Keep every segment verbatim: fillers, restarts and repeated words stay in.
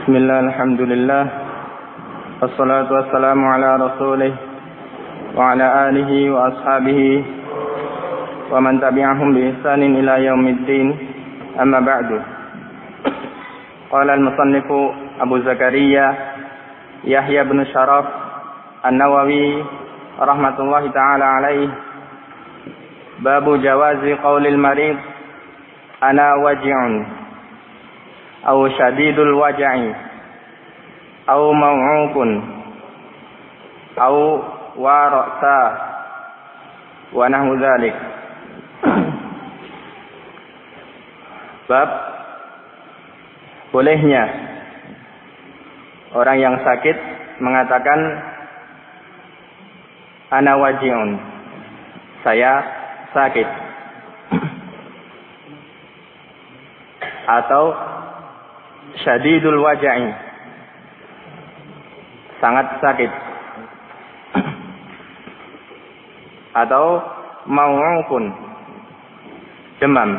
Bismillah, alhamdulillah, wassalatu wassalamu ala rasulih wa ala alihi wa ashabihi wa man tabi'ahum bi ihsanin ila yaumiddin, amma ba'du. Qala al-musannifu Abu Zakaria Yahya bin Sharaf An-Nawawi rahmatullahi ta'ala alaih, babu jawazi qaulil marid ana waji'un aw syadidul waj'i aw maw'ukun aw wa ra'sa wa nahwu dzalik. Bab bolehnya orang yang sakit mengatakan ana waji'un, saya sakit, atau syadidul waj'i, sangat sakit, atau maw'ukun, demam,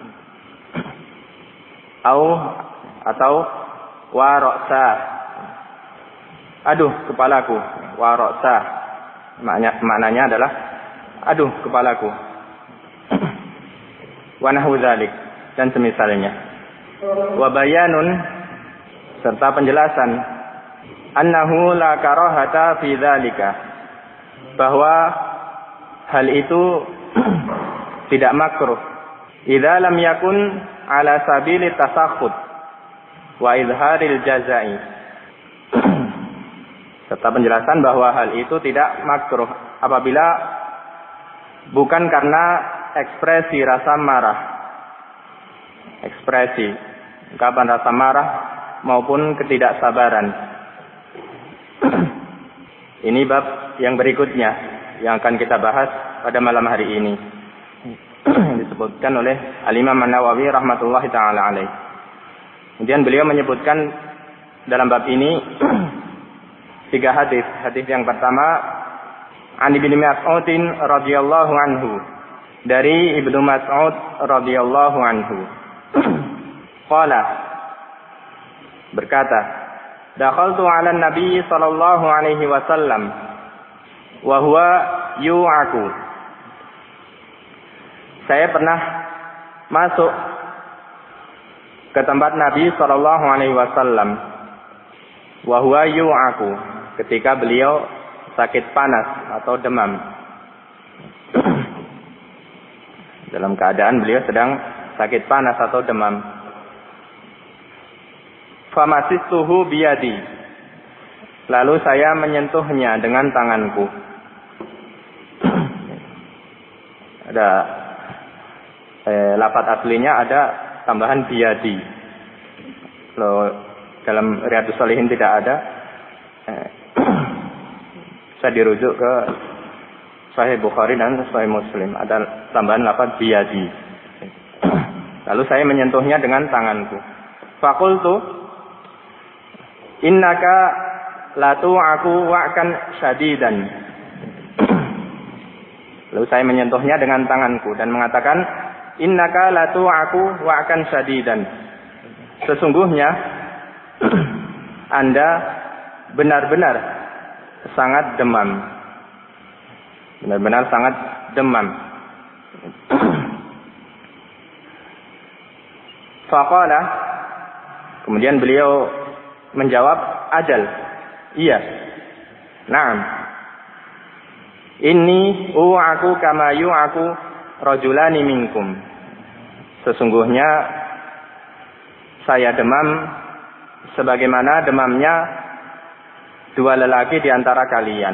au atau wa ra'sa, aduh kepalaku, wa ra'sa maknanya, maknanya adalah aduh kepalaku, wa nahwu dzalik, dan semisalnya. Wa bayanun, serta penjelasan, annahu la karahata fi dzalika, bahwa hal itu tidak makruh idza lam yakun ala sabili tasakhut wa izharil jazai, serta penjelasan bahwa hal itu tidak makruh apabila bukan karena ekspresi rasa marah, ekspresi ungkapan rasa marah maupun ketidaksabaran. Ini bab yang berikutnya yang akan kita bahas pada malam hari ini, disebutkan oleh Al-Imam An-Nawawi rahmatullahi ta'ala alaih. Kemudian beliau menyebutkan dalam bab ini tiga hadis. Hadis yang pertama, An Ibnu Mas'ud radhiyallahu anhu, dari Ibnu Mas'ud radhiyallahu anhu. Qala, berkata, dakhaltu 'ala an-nabi sallallahu alaihi wasallam wa huwa yu'aku. Saya pernah masuk ke tempat Nabi sallallahu alaihi wasallam wa huwa yu'aku, ketika beliau sakit panas atau demam. Dalam keadaan beliau sedang sakit panas atau demam. Famasistuhu biyadi, lalu saya menyentuhnya dengan tanganku. Ada eh, lafaz aslinya ada tambahan biyadi. Kalau dalam Riyadhus Shalihin tidak ada, eh, saya dirujuk ke Sahih Bukhari dan Sahih Muslim, ada tambahan lafaz biyadi. Lalu saya menyentuhnya dengan tanganku. Fakultu, innaka latu aku wa'kan syadidan. Lalu saya menyentuhnya dengan tanganku dan mengatakan, innaka latu aku wa'kan syadidan. Sesungguhnya Anda benar-benar sangat demam. Benar-benar sangat demam. Faqala, kemudian beliau menjawab, ajal, iya, na'am, inni u'aku kama yu'aku rajulani minkum. Sesungguhnya saya demam sebagaimana demamnya dua lelaki di antara kalian.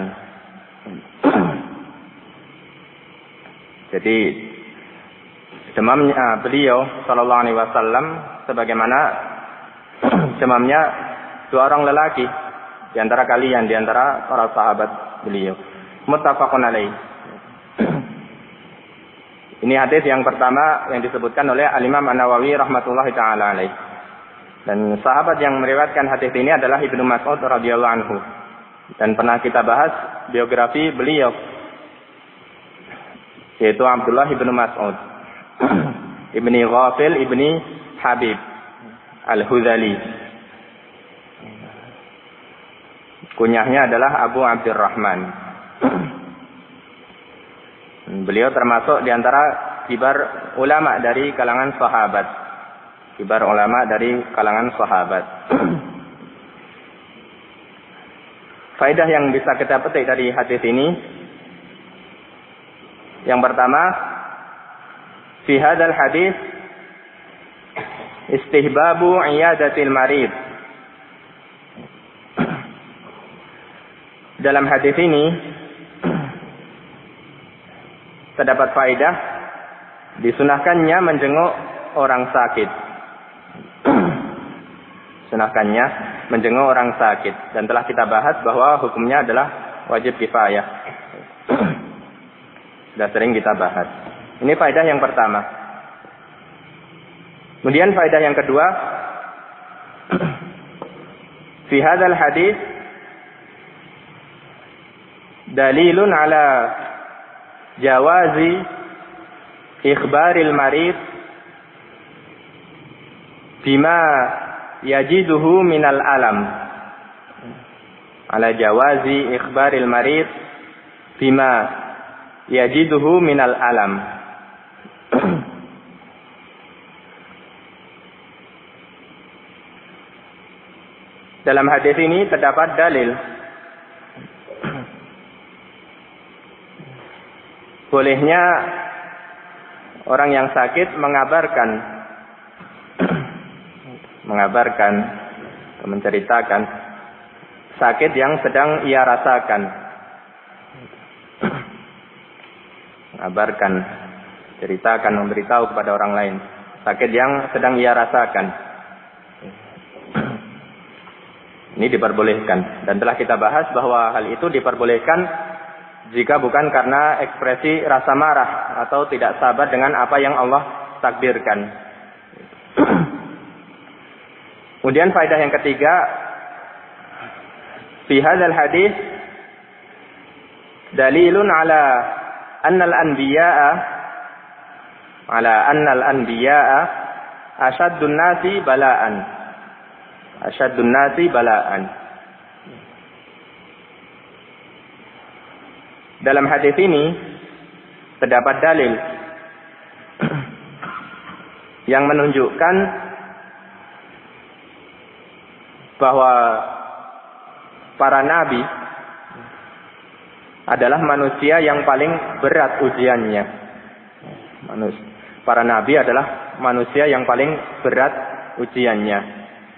Jadi demamnya beliau sallallahu alaihi wasallam sebagaimana demamnya dua orang lelaki di antara kalian, di antara para sahabat beliau. Muttafaqun alaih. Ini hadis yang pertama yang disebutkan oleh Al-Imam An-Nawawi rahmatullahi ta'ala alaih. Dan sahabat yang meriwayatkan hadis ini adalah Ibnu Mas'ud radhiyallahu anhu. Dan pernah kita bahas biografi beliau, yaitu Abdullah ibnu Mas'ud ibni Ghafil ibni Habib Al-Hudhali. Kunyahnya adalah Abu Abdurrahman. Beliau termasuk di antara kibar ulama dari kalangan sahabat. Kibar ulama dari kalangan sahabat. Faedah yang bisa kita petik dari hadis ini, yang pertama, fi hadzal hadis istihbabu iyadatil marid. Dalam hadis ini terdapat faedah disunahkannya menjenguk orang sakit. Sunahkannya menjenguk orang sakit, dan telah kita bahas bahwa hukumnya adalah wajib kifayah. Sudah sering kita bahas. Ini faedah yang pertama. Kemudian faedah yang kedua, fi hadzal hadis dalilun ala jawazi ikhbaril marid bima yajiduhu minal alam. Ala jawazi ikhbaril marid bima yajiduhu minal alam. Dalam hadis ini terdapat dalil bolehnya orang yang sakit mengabarkan mengabarkan atau menceritakan sakit yang sedang ia rasakan. Mengabarkan, ceritakan, memberitahu kepada orang lain sakit yang sedang ia rasakan. Ini diperbolehkan, dan telah kita bahas bahwa hal itu diperbolehkan jika bukan karena ekspresi rasa marah atau tidak sabar dengan apa yang Allah takdirkan. Kemudian faedah yang ketiga, fi hadzal hadis dalilun ala annal anbiya'a ala annal anbiya'a asyaddun nasi bala'an. Asyaddun nasi bala'an. Dalam hadis ini terdapat dalil yang menunjukkan bahwa para nabi adalah manusia yang paling berat ujiannya. Manusia, para nabi adalah manusia yang paling berat ujiannya.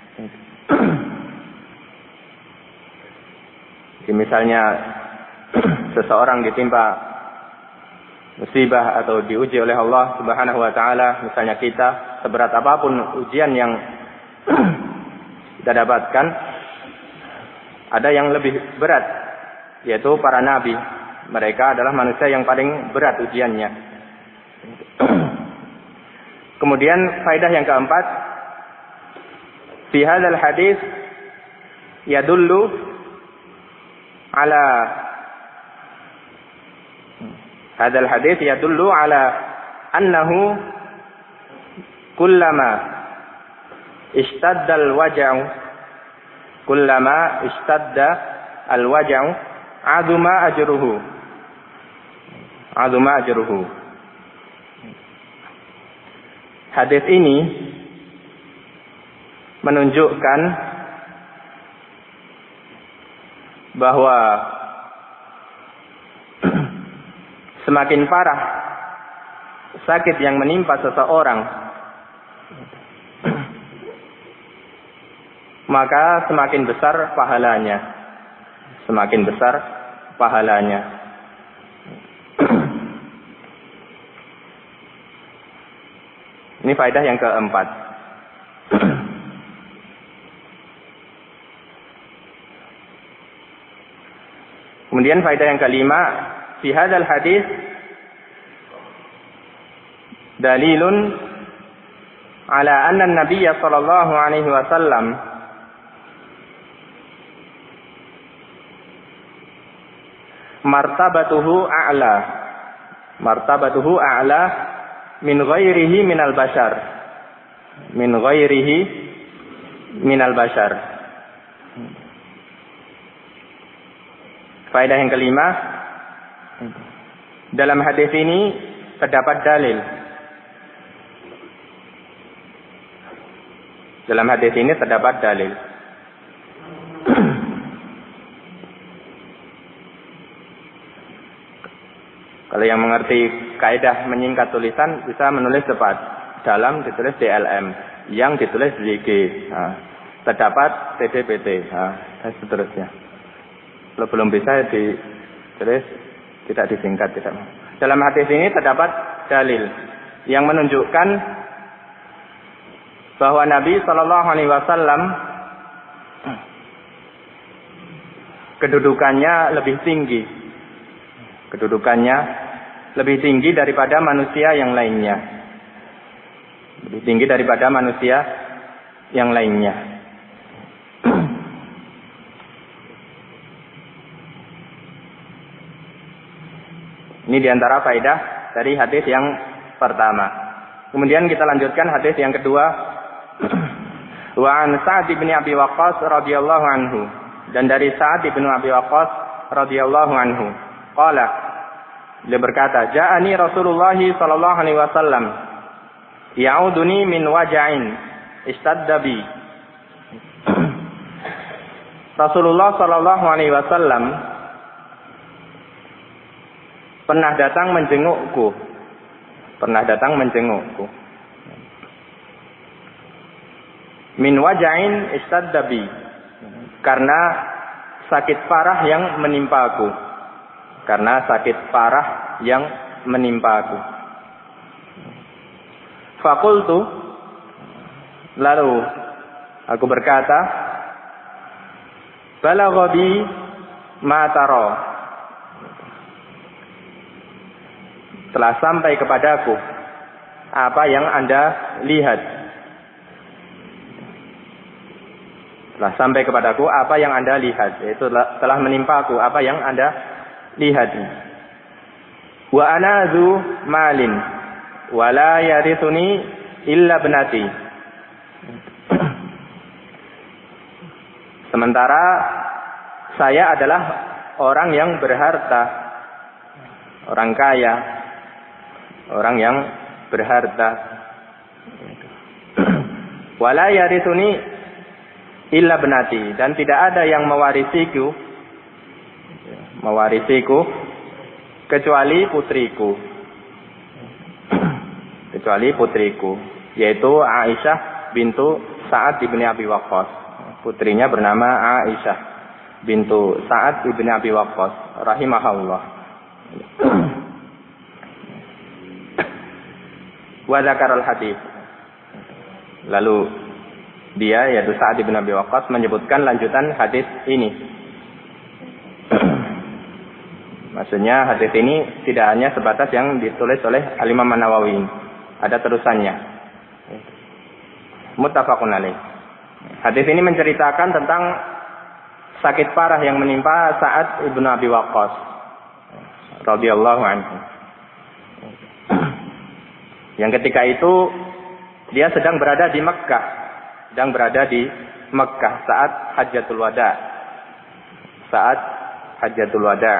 Jadi misalnya seseorang ditimpa musibah atau diuji oleh Allah Subhanahu wa taala, misalnya kita, seberat apapun ujian yang kita dapatkan, ada yang lebih berat, yaitu para nabi. Mereka adalah manusia yang paling berat ujiannya. Kemudian faedah yang keempat, fi hadzal hadis yadullu ala hadzal hadis yadullu ala annahu kullama ishtadda al-waja'u kullama ishtadda al-waja'u azuma ajruhu azuma ajruhu. Hadis ini menunjukkan bahwa semakin parah sakit yang menimpa seseorang, maka semakin besar pahalanya. Semakin besar pahalanya. Ini faedah yang keempat. Kemudian faedah yang kelima, fi hadzal hadis dalilun ala anna an-nabiy sallallahu alaihi wasallam martabatuhu a'la martabatuhu a'la min ghairihi minal bashar min ghairihi minal bashar. Faedah yang kelima, dalam hadis ini terdapat dalil. Dalam hadis ini terdapat dalil. Kalau yang mengerti kaidah menyingkat tulisan bisa menulis cepat. Dalam ditulis D L M, yang ditulis D G. Nah, terdapat T D P T. Nah, dan seterusnya. Kalau belum bisa ditulis tidak disingkat, tidak. Dalam hadis ini terdapat dalil yang menunjukkan bahwa Nabi Shallallahu Alaihi Wasallam kedudukannya lebih tinggi, kedudukannya lebih tinggi daripada manusia yang lainnya, lebih tinggi daripada manusia yang lainnya. Ini diantara faedah dari hadis yang pertama. Kemudian kita lanjutkan hadis yang kedua. Wa an Sa'd bin Abi Waqqas radhiyallahu anhu, dan dari Sa'd bin Abi Waqqas radhiyallahu anhu qala, dia berkata, ja'ani Rasulullah sallallahu alaihi wasallam ya'uduni min waja'in istadda bi. Rasulullah sallallahu alaihi wasallam pernah datang menjengukku. Pernah datang menjengukku. Min waja'in istadda bi, karena sakit parah yang menimpaku. Karena sakit parah yang menimpaku. Fakultu, lalu aku berkata, balagha bi ma tara, telah sampai kepadaku apa yang Anda lihat. Telah sampai kepadaku apa yang Anda lihat, yaitu telah menimpaku apa yang Anda lihat. Wa ana dzu malin wa la yarithuni illa ibnati. Sementara saya adalah orang yang berharta, orang kaya, orang yang berharta. Wala yarithuni illa ibnati, dan tidak ada yang mewarisiku mewarisiku kecuali putriku. Kecuali putriku, yaitu Aisyah bintu Sa'ad bin Abi Waqqas. Putrinya bernama Aisyah bintu Sa'ad bin Abi Waqqas rahimahullah. Wa dzakarul hadis. Lalu dia, yaitu Sa'ad bin Abi Waqqas, menyebutkan lanjutan hadis ini. Maksudnya hadis ini tidak hanya sebatas yang ditulis oleh Al-Imam An-Nawawi, ada terusannya. Muttafaqun alaih. Hadis ini menceritakan tentang sakit parah yang menimpa Sa'ad bin Abi Waqqas radhiyallahu anhu. Yang ketika itu dia sedang berada di Mekkah, sedang berada di Mekkah saat Hajjatul Wada. Saat Hajjatul Wada.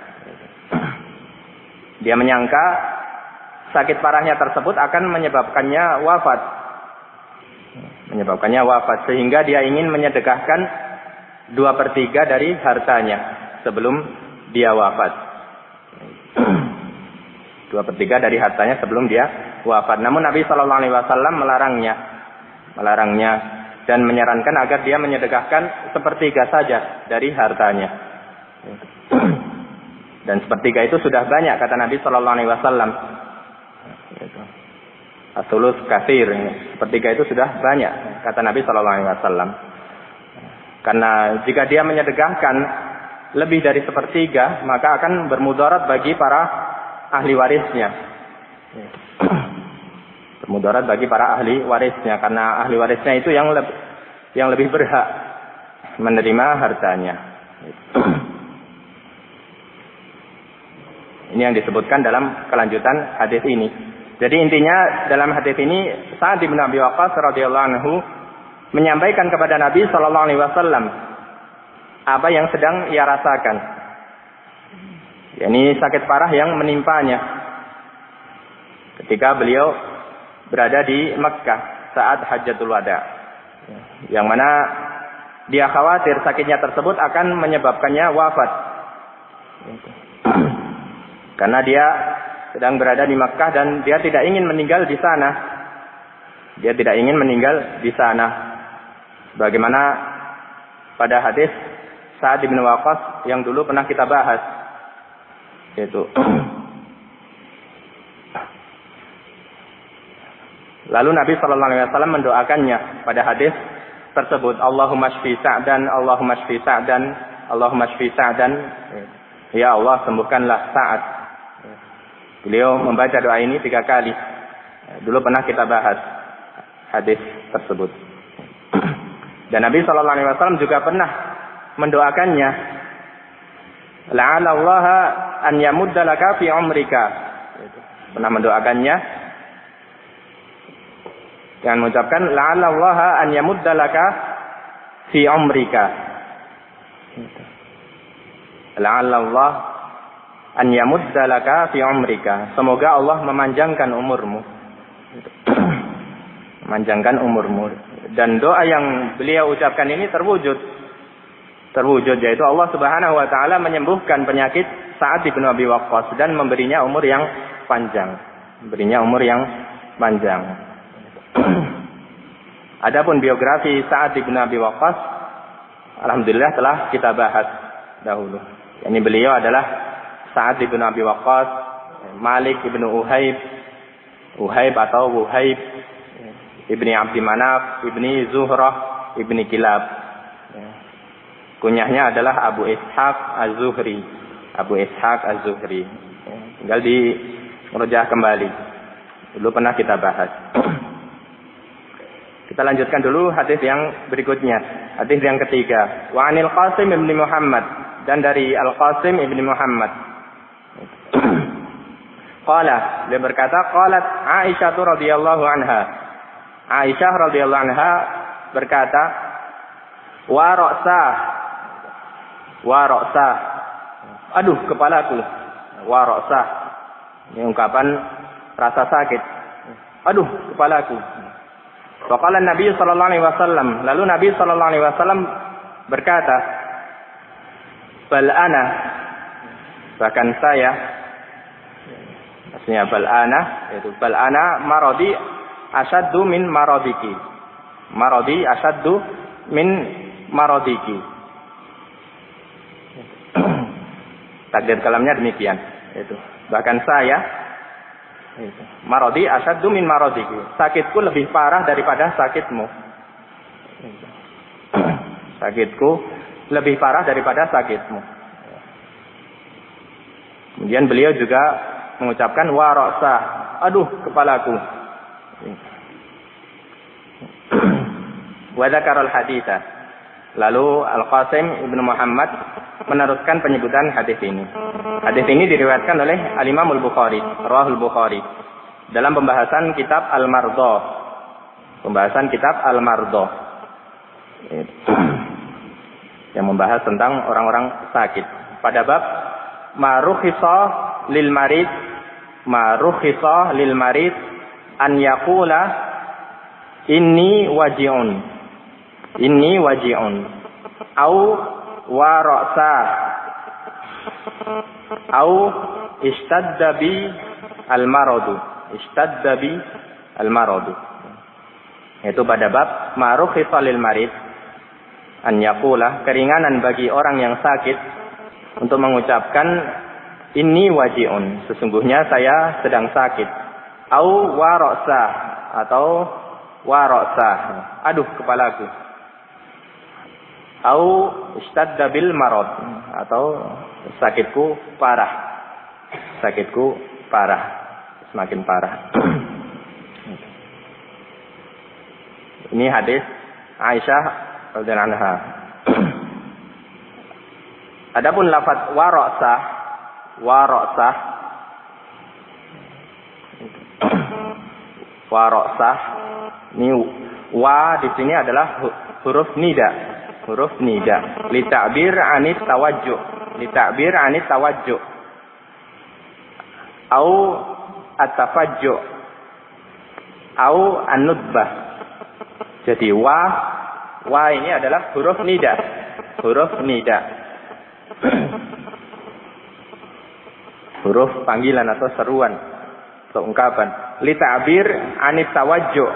Dia menyangka sakit parahnya tersebut akan menyebabkannya wafat. Menyebabkannya wafat. Sehingga dia ingin menyedekahkan dua per tiga dari hartanya sebelum dia wafat. Dua per tiga dari hartanya sebelum dia wafat. Namun Nabi Shallallahu Alaihi Wasallam melarangnya. melarangnya dan menyarankan agar dia menyedekahkan sepertiga saja dari hartanya. Dan sepertiga itu sudah banyak, kata Nabi Shallallahu Alaihi Wasallam. As-sulus katsir, sepertiga itu sudah banyak, kata Nabi Shallallahu Alaihi Wasallam. Karena jika dia menyedekahkan lebih dari sepertiga, maka akan bermudarat bagi para ahli warisnya. Mudarat bagi para ahli warisnya, karena ahli warisnya itu yang lebih yang lebih berhak menerima hartanya. Ini yang disebutkan dalam kelanjutan hadis ini. Jadi intinya dalam hadis ini Sa'ad bin Abi Waqqas radhiyallahu anhu menyampaikan kepada Nabi Shallallahu Alaihi Wasallam apa yang sedang ia rasakan, Ini sakit parah yang menimpanya ketika beliau berada di Mekkah saat Hajjatul Wada, yang mana dia khawatir sakitnya tersebut akan menyebabkannya wafat, karena dia sedang berada di Mekkah dan dia tidak ingin meninggal di sana. Dia tidak ingin meninggal di sana. Bagaimana pada hadis Sa'ad bin Waqqas yang dulu pernah kita bahas, yaitu lalu Nabi Shallallahu Alaihi Wasallam mendoakannya pada hadis tersebut, Allahumma shfi Sa'dan, Allahumma shfi Sa'dan, Allahumma shfi Sa'dan. Ya Allah, sembuhkanlah Sa'ad. Beliau membaca doa ini tiga kali. Dulu pernah kita bahas hadis tersebut. Dan Nabi Shallallahu Alaihi Wasallam juga pernah mendoakannya, la'alla Allah an yamudda laka fi umrika. Pernah mendoakannya dengan mengucapkan la'alla Allah an yamudda laka fi umrika. La'alla Allah an yamudda laka fi umrika. Semoga Allah memanjangkan umurmu. Memanjangkan umurmu. Dan doa yang beliau ucapkan ini terwujud. Terwujud, yaitu Allah Subhanahu wa taala menyembuhkan penyakit Sa'ad bin Abi Waqqas dan memberinya umur yang panjang. Memberinya umur yang panjang. Adapun biografi Sa'ad bin Abi Waqqas, alhamdulillah telah kita bahas dahulu. Ini beliau adalah Sa'ad bin Abi Waqqas, Malik bin Uhaib, Uhaib atau Wuhaib, ibni Abdi Manaf, ibni Zuhrah, ibni Kilab. Kunyahnya adalah Abu Ishaq Az-Zuhri. Abu Ishaq Az-Zuhri. Tinggal di merujah kembali. Dulu pernah kita bahas. Kita lanjutkan dulu hadis yang berikutnya. Hadis yang ketiga. Wa anil Qasim ibn Muhammad. Dan dari Al-Qasim ibn Muhammad. Qala, dia berkata, qalat Aisyah radhiyallahu anha. Aisyah radhiyallahu anha berkata, wa ra'sah, wa ra'sah, aduh kepalaku, wa ra'sah, ini ungkapan rasa sakit, aduh kepalaku. Faqala Nabi sallallahu alaihi wasallam, lalu Nabi sallallahu alaihi wasallam berkata, bal ana, bahkan saya, maksudnya bal ana, yaitu bal ana maradi asyaddu min maradiki, maradi asyaddu min maradiki. Takdir kalamnya demikian, itu. Bahkan saya, itu. Maradi asyaddu min maradiki. Sakitku lebih parah daripada sakitmu. Itu. Sakitku lebih parah daripada sakitmu. Kemudian beliau juga mengucapkan wa ra'sah, aduh kepalaku. Wa dzakara al-haditsa. Lalu Al-Qasim Ibnu Muhammad meneruskan penyebutan hadis ini. Hadis ini diriwayatkan oleh Al-Imam Al-Bukhari, Rawahul Bukhari, dalam pembahasan kitab Al-Mardha. Pembahasan kitab Al-Mardha. Yang membahas tentang orang-orang sakit. Pada bab marukhisa lil marid, marukhisa lil marid an yaqula inni waji'un. Inni waji'un au wa ra'sa au istadda bi al-maradu, istadda bi al-maradu. Itu pada bab marukhisa lil marid an yaqula, keringanan bagi orang yang sakit untuk mengucapkan inni waji'un, sesungguhnya saya sedang sakit, au wa ra'sa atau wa ra'sa, aduh kepalaku, au istadda bil marad, atau sakitku parah, sakitku parah, semakin parah. Ini hadis Aisyah radhiyallahu anha. Adapun lafaz wa ra'sah, wa ra'sah, wa ra'sah, ini wa di sini adalah huruf nida. Huruf nida li ta'bir anit tawajjuh, li ta'bir anit tawajjuh, au at-tafajju' au an-nudbah. Jadi wa wa ini adalah huruf nida. Huruf nida. Huruf panggilan atau seruan atau ungkapan. Li ta'bir anit tawajju'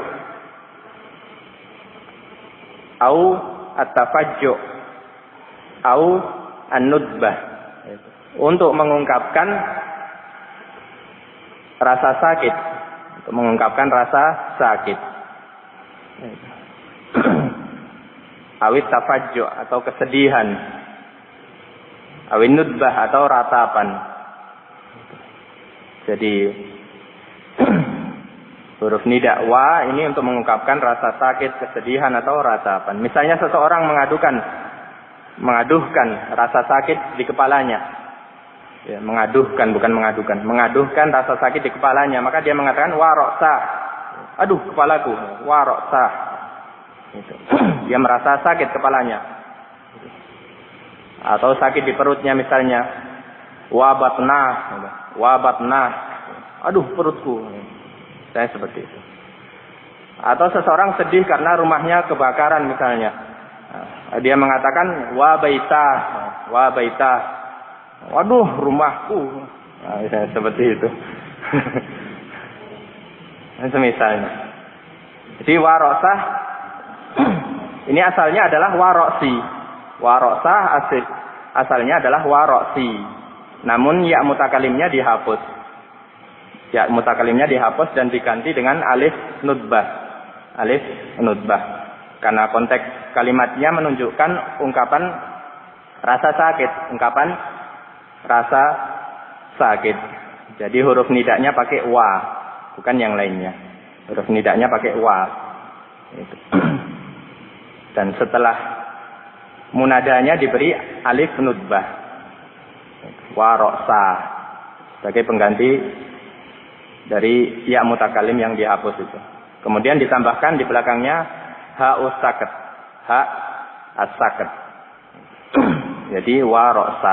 au at-tafajju' au an-nudbah. Untuk mengungkapkan rasa sakit, untuk mengungkapkan rasa sakit. Awit tafajju' atau kesedihan. Awin nudbah atau ratapan. Jadi huruf nida wa ini untuk mengungkapkan rasa sakit, kesedihan atau ratapan. Misalnya seseorang mengadukan mengaduhkan rasa sakit di kepalanya. Ya, mengaduhkan bukan mengadukan, mengaduhkan rasa sakit di kepalanya, maka dia mengatakan wa ra'sa. Aduh, kepalaku, wa ra'sa. Gitu. Dia merasa sakit kepalanya. Atau sakit di perutnya misalnya. Wa batna, wa batna. Aduh, perutku. Saya seperti itu. Atau seseorang sedih karena rumahnya kebakaran misalnya. Dia mengatakan wa baita, wa baita. Waduh, rumahku. Nah, seperti itu. Semisalnya. Jadi warosah ini asalnya adalah waroksi. Warosah asal asalnya adalah waroksi. Namun ya mutakalimnya dihapus. Ya mutakalimnya dihapus dan diganti dengan alif nudbah. Alif nudbah. Karena konteks kalimatnya menunjukkan ungkapan rasa sakit, ungkapan rasa sakit. Jadi huruf nidanya pakai wa, bukan yang lainnya. Huruf nidanya pakai wa. Itu. Dan setelah munadanya diberi alif nudbah. Wa ra'sa sebagai pengganti dari ya mutakalim yang dihapus itu. Kemudian ditambahkan di belakangnya ha usakat, ha as-sakat. Jadi wa ra'sa.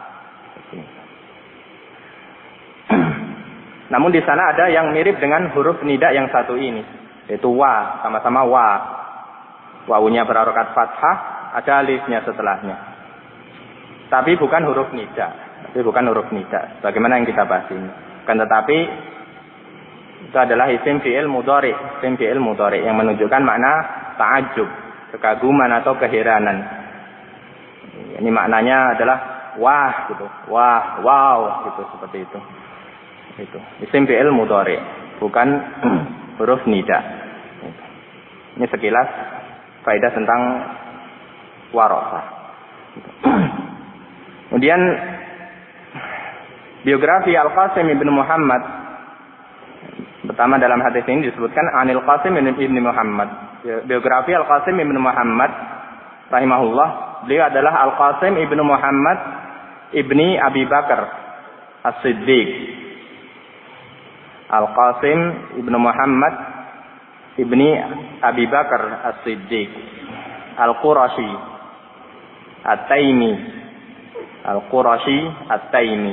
Namun di sana ada yang mirip dengan huruf nida yang satu ini, yaitu wa, sama-sama wa. Wawunya berharokat fathah, ada alifnya setelahnya. Tapi bukan huruf nida, tapi bukan huruf nida. Bagaimana yang kita bahas ini? Kan tetapi itu adalah isim fi'il mudhari, isim fi'il mudhari yang menunjukkan makna ta'ajjub, kekaguman atau keheranan. Ini maknanya adalah wah gitu, wah, wow gitu, seperti itu. Itu isim fi'il mudhari, bukan huruf nida. Ini sekilas faedah tentang warosah. Kemudian biografi Al-Qasim ibn Muhammad, pertama dalam hadis ini disebutkan Anil Qasim ibn Muhammad. Biografi Al-Qasim ibn Muhammad rahimahullah, beliau adalah Al-Qasim ibn Muhammad ibni Abi Bakar As-Siddiq. Al-Qasim ibn Muhammad ibni Abi Bakar As-Siddiq Al-Qurashi At-Taimi Al-Qurashi At-Taimi.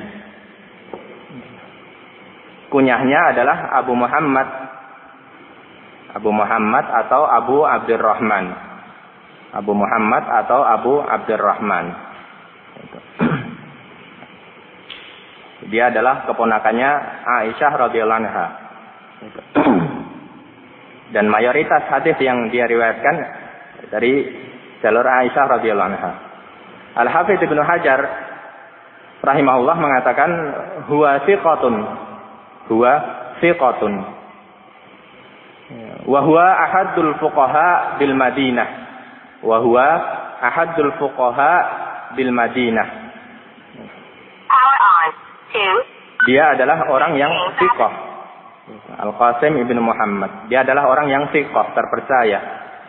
Kunyahnya adalah Abu Muhammad, Abu Muhammad atau Abu Abdurrahman, Abu Muhammad atau Abu Abdurrahman. Dia adalah keponakannya Aisyah radhiyallahu anha. Dan mayoritas hadis yang dia riwayatkan dari jalur Aisyah radhiyallahu anha. Al-Hafidz Ibnu Hajar rahimahullah mengatakan huwa thiqatun. Huwa thiqatun. Wa huwa ahadul fuqaha bil Madinah. Wa huwa ahadul fuqaha bil Madinah. Dia adalah orang yang thiqah. Al-Qasim ibn Muhammad. Dia adalah orang yang thiqah, terpercaya.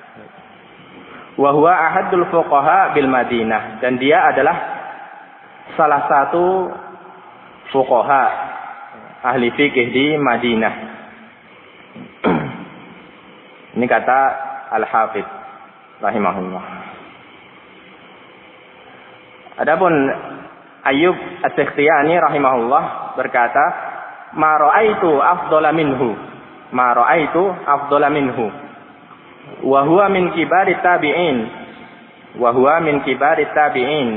Wa huwa ahadul fuqaha bil Madinah. Dan dia adalah salah satu fuqaha, ahli fikih di Madinah. Ini kata Al-Hafidz rahimahullah. Adapun Ayyub As-Sikhtiyani rahimahullah berkata, ma ra'aitu afdhala minhu. Ma ra'aitu afdhala minhu. Wa huwa min kibari tabi'in. Wa huwa min kibari tabi'in.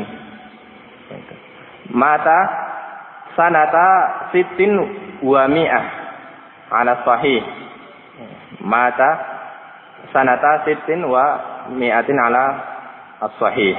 Mata sanata sittin wa mi'ah ala sahih. Mata sanata sittin wa mi'atin ala as-sahih.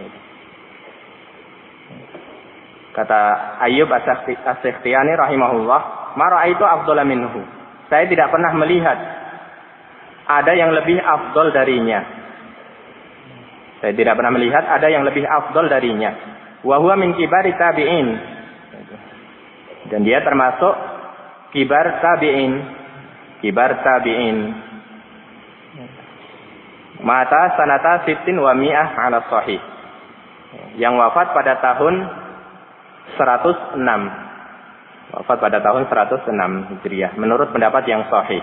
Kata Ayyub As-Sakhtiyani rahimahullah, ma ra'aitu afdhala minhu. Saya tidak pernah melihat ada yang lebih afdal darinya. Saya tidak pernah melihat ada yang lebih afdal darinya. Wa huwa min kibari tabi'in. Dan dia termasuk kibar tabi'in. Kibar tabi'in. Mata sanata sittin wa mi'ah ala sahih. Yang wafat pada tahun seratus enam. Wafat pada tahun seratus enam Hijriah. Menurut pendapat yang sahih.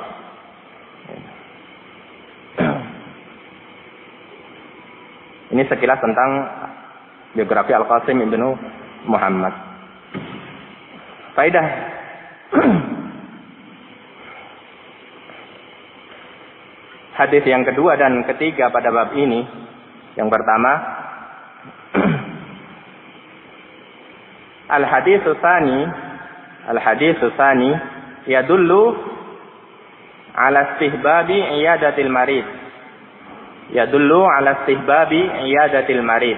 Ini sekilas tentang biografi Al-Qasim ibnu Muhammad. Faedah. Hadis yang kedua dan ketiga pada bab ini. Yang pertama, Al-haditsu tsani, al-haditsu tsani yadullu ala istihbabi iyadatil marid. Yadullu ala istihbabi iyadatil marid.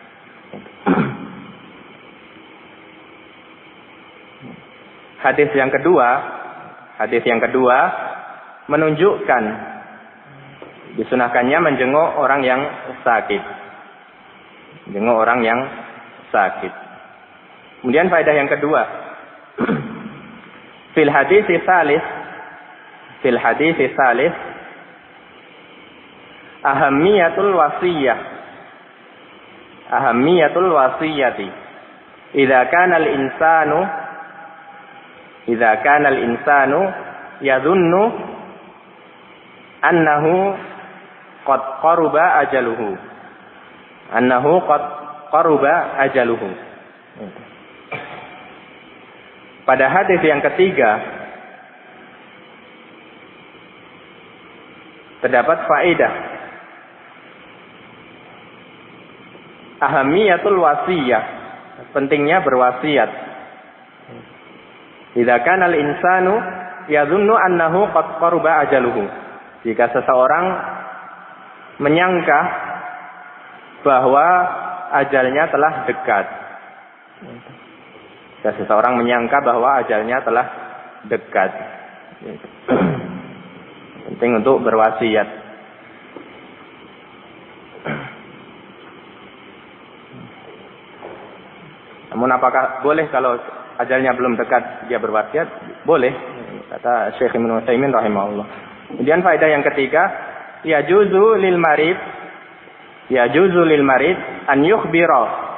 Hadis yang kedua, hadis yang kedua menunjukkan disunahkannya menjenguk orang yang sakit. Menjenguk orang yang sakit. Kemudian faedah yang kedua. Fil hadis salis, fil hadis salis, ahammiyatul wasiyah. Ahammiyatul wasiyati. Idza kana al-insanu idza kana al-insanu yadhunnu annahu qad qaruba ajaluhu. Annahu qad qaruba ajaluhu. Pada hadis yang ketiga terdapat faedah ahamiyatul wasiyah, pentingnya berwasiat. Idza kana al-insanu yadhunnu annahu qad qaruba ajaluhu. Jika seseorang menyangka bahwa ajalnya telah dekat. Jika seseorang menyangka bahwa ajalnya telah dekat. Penting untuk berwasiat. Namun apakah boleh kalau ajalnya belum dekat dia berwasiat? Boleh, kata Syekh Ibnu Utsaimin rahimahullah. Kemudian faedah yang ketiga, yajuzu lil marid, yajuzu lil marid an yukhbira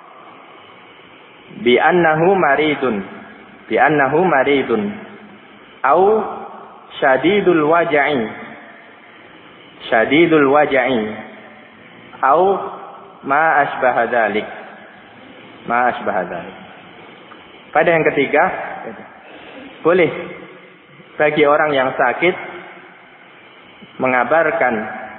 bi annahu maridun, bi annahu maridun, au syadidul waj'i, syadidul waj'i, au ma asbaha dzalik, ma asbaha dzalik. Pada yang ketiga, boleh bagi orang yang sakit mengabarkan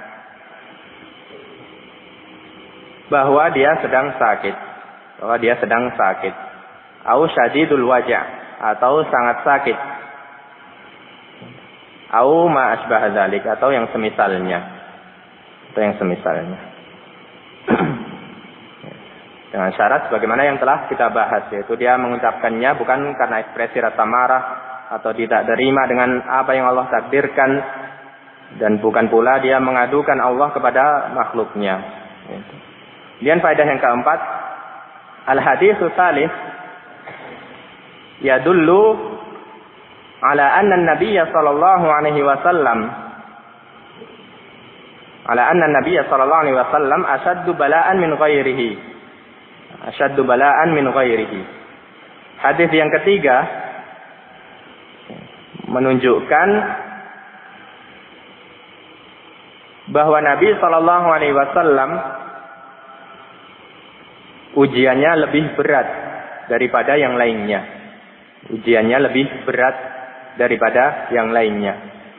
bahwa dia sedang sakit. Bahwa dia sedang sakit. Au syadidul wajah. Atau sangat sakit. Au ma asbah dzalik. Atau yang semisalnya. Atau yang semisalnya. Dengan syarat sebagaimana yang telah kita bahas. Yaitu dia mengucapkannya bukan karena ekspresi rasa marah. Atau tidak terima dengan apa yang Allah takdirkan. Dan bukan pula dia mengadukan Allah kepada makhluknya. Kemudian faedah yang keempat. Al-haditsu tsalits yadullu ala anna an-nabiy sallallahu alaihi wasallam ala anna an-nabiy sallallahu alaihi wasallam ashaddu bala'an min ghairihi. Ashaddu bala'an min ghairihi. Hadis yang ketiga menunjukkan bahwa Nabi sallallahu alaihi wasallam ujiannya lebih berat daripada yang lainnya. ujiannya lebih berat daripada yang lainnya.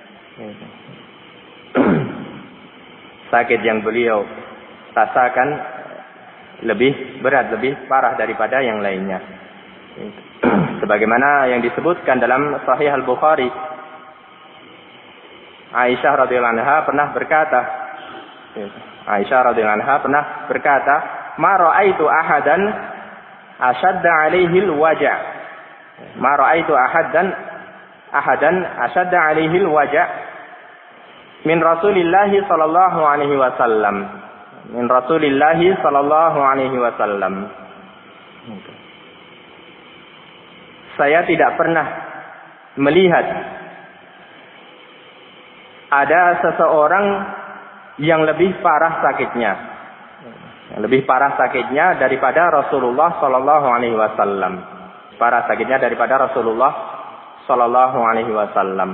Sakit yang beliau rasakan lebih berat, lebih parah daripada yang lainnya. Sebagaimana yang disebutkan dalam Sahih Al-Bukhari, Aisyah radhiyallahu anha pernah berkata, Aisyah radhiyallahu anha pernah berkata, "Ma ra'aitu ahadan ashadda 'alaihi al-waja'." Ma ra'aitu ahadan ahadan ashadda 'alaihi al-waja' min Rasulillah sallallahu alaihi wasallam. Min Rasulillah sallallahu alaihi wasallam. Saya tidak pernah melihat ada seseorang yang lebih parah sakitnya, yang lebih parah sakitnya daripada Rasulullah sallallahu alaihi wasallam. Parah sakitnya daripada Rasulullah sallallahu alaihi wasallam.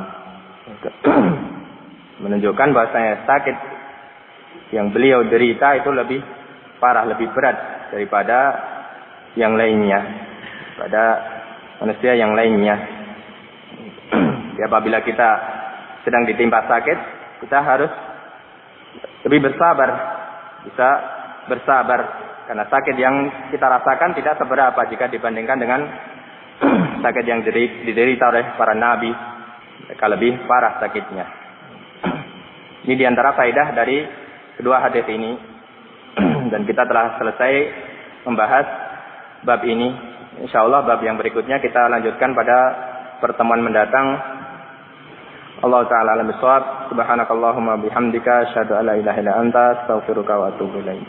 Menunjukkan bahwasanya sakit yang beliau derita itu lebih parah, lebih berat daripada yang lainnya, pada manusia yang lainnya. Jadi apabila kita sedang ditimpa sakit, kita harus lebih bersabar, bisa bersabar, karena sakit yang kita rasakan tidak seberapa jika dibandingkan dengan sakit yang diderita oleh para nabi, mereka lebih parah sakitnya. Ini diantara faedah dari kedua hadis ini, dan kita telah selesai membahas bab ini. Insyaallah bab yang berikutnya kita lanjutkan pada pertemuan mendatang. Allah taala alam bisawab. Subhanakallahumma bihamdika asyhadu an la ilaha illa anta astaghfiruka wa atubu ilaik.